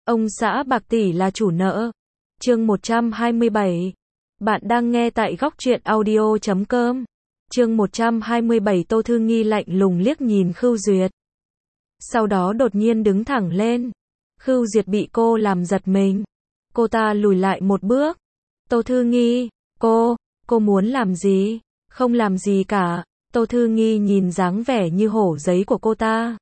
Ông xã bạc tỷ là chủ nợ. Chương 127. Bạn đang nghe tại góc truyện audio.com. Chương 127. Tô Thư Nghi lạnh lùng liếc nhìn Khưu Duyệt. Sau đó đột nhiên đứng thẳng lên. Khưu Duyệt bị cô làm giật mình. Cô ta lùi lại một bước. Tô Thư Nghi, cô muốn làm gì? Không làm gì cả. Tô Thư Nghi nhìn dáng vẻ như hổ giấy của cô ta.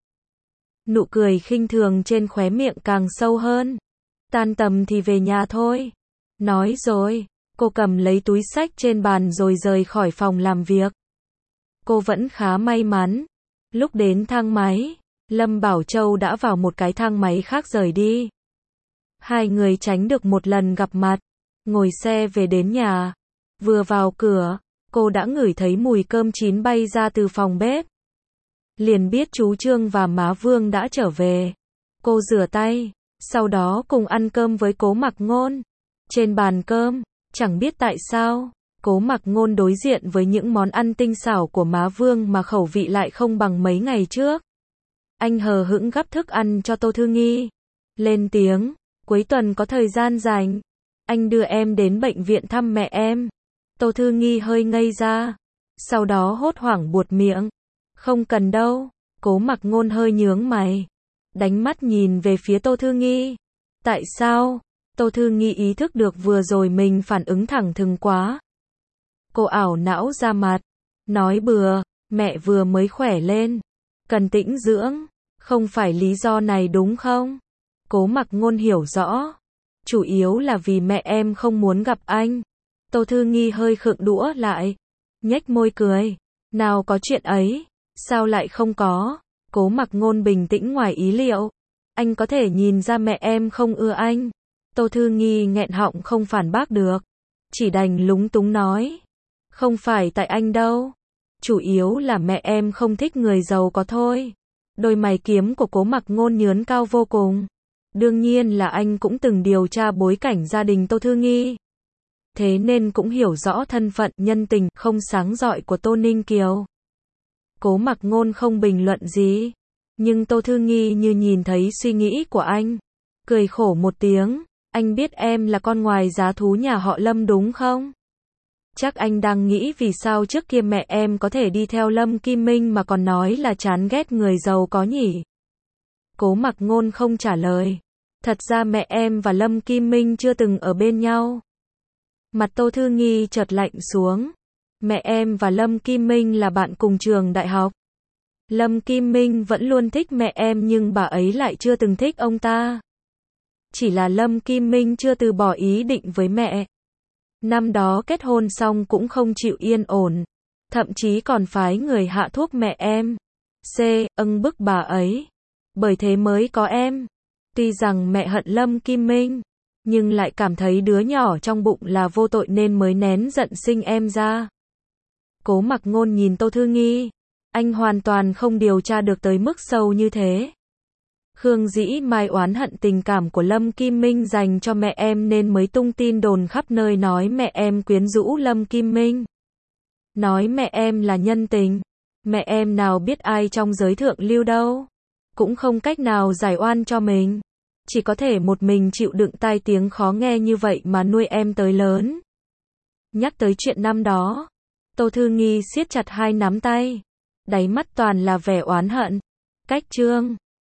Nụ cười khinh thường trên khóe miệng càng sâu hơn. Tan tầm thì về nhà thôi. Nói rồi, cô cầm lấy túi xách trên bàn rồi rời khỏi phòng làm việc. Cô vẫn khá may mắn. Lúc đến thang máy, Lâm Bảo Châu đã vào một cái thang máy khác rời đi. Hai người tránh được một lần gặp mặt, ngồi xe về đến nhà. Vừa vào cửa, cô đã ngửi thấy mùi cơm chín bay ra từ phòng bếp. Liền biết chú Trương và má Vương đã trở về. Cô rửa tay, sau đó cùng ăn cơm với Cố Mặc Ngôn. Trên bàn cơm, chẳng biết tại sao, Cố Mặc Ngôn đối diện với những món ăn tinh xảo của má Vương mà khẩu vị lại không bằng mấy ngày trước. Anh hờ hững gắp thức ăn cho Tô Thư Nghi. Lên tiếng, cuối tuần có thời gian rảnh, anh đưa em đến bệnh viện thăm mẹ em. Tô Thư Nghi hơi ngây ra, sau đó hốt hoảng buột miệng. Không cần đâu. Cố Mặc Ngôn hơi nhướng mày, đánh mắt nhìn về phía Tô Thư Nghi. Tại sao? Tô Thư Nghi ý thức được vừa rồi mình phản ứng thẳng thừng quá. Cô ảo não ra mặt, nói bừa, mẹ vừa mới khỏe lên, cần tĩnh dưỡng, không phải lý do này đúng không? Cố Mặc Ngôn hiểu rõ, chủ yếu là vì mẹ em không muốn gặp anh. Tô Thư Nghi hơi khựng đũa lại, nhếch môi cười, nào có chuyện ấy, sao lại không có? Cố Mặc Ngôn bình tĩnh ngoài ý liệu, anh có thể nhìn ra mẹ em không ưa anh. Tô Thư Nghi nghẹn họng không phản bác được, chỉ đành lúng túng nói, không phải tại anh đâu, chủ yếu là mẹ em không thích người giàu có thôi. Đôi mày kiếm của Cố Mặc Ngôn nhướng cao vô cùng. Đương nhiên là anh cũng từng điều tra bối cảnh gia đình Tô Thư Nghi, thế nên cũng hiểu rõ thân phận nhân tình không sáng rọi của Tô Ninh Kiều. Cố Mặc Ngôn không bình luận gì, nhưng Tô Thư Nghi như nhìn thấy suy nghĩ của anh, cười khổ một tiếng. Anh biết em là con ngoài giá thú nhà họ Lâm đúng không? Chắc anh đang nghĩ vì sao trước kia mẹ em có thể đi theo Lâm Kim Minh mà còn nói là chán ghét người giàu có nhỉ? Cố Mặc Ngôn không trả lời. Thật ra mẹ em và Lâm Kim Minh chưa từng ở bên nhau. Mặt Tô Thư Nghi chợt lạnh xuống. Mẹ em và Lâm Kim Minh là bạn cùng trường đại học. Lâm Kim Minh vẫn luôn thích mẹ em nhưng bà ấy lại chưa từng thích ông ta. Chỉ là Lâm Kim Minh chưa từ bỏ ý định với mẹ. Năm đó kết hôn xong cũng không chịu yên ổn, thậm chí còn phái người hạ thuốc mẹ em. Bức bà ấy. Bởi thế mới có em. Tuy rằng mẹ hận Lâm Kim Minh, nhưng lại cảm thấy đứa nhỏ trong bụng là vô tội nên mới nén giận sinh em ra. Cố Mặc Ngôn nhìn Tô Thư Nghi, anh hoàn toàn không điều tra được tới mức sâu như thế. Khương Dĩ Mai oán hận tình cảm của Lâm Kim Minh dành cho mẹ em nên mới tung tin đồn khắp nơi nói mẹ em quyến rũ Lâm Kim Minh. Nói mẹ em là nhân tình. Mẹ em nào biết ai trong giới thượng lưu đâu. Cũng không cách nào giải oan cho mình. Chỉ có thể một mình chịu đựng tai tiếng khó nghe như vậy mà nuôi em tới lớn. Nhắc tới chuyện năm đó, Tô Thư Nghi siết chặt hai nắm tay, đáy mắt toàn là vẻ oán hận. Cách Trương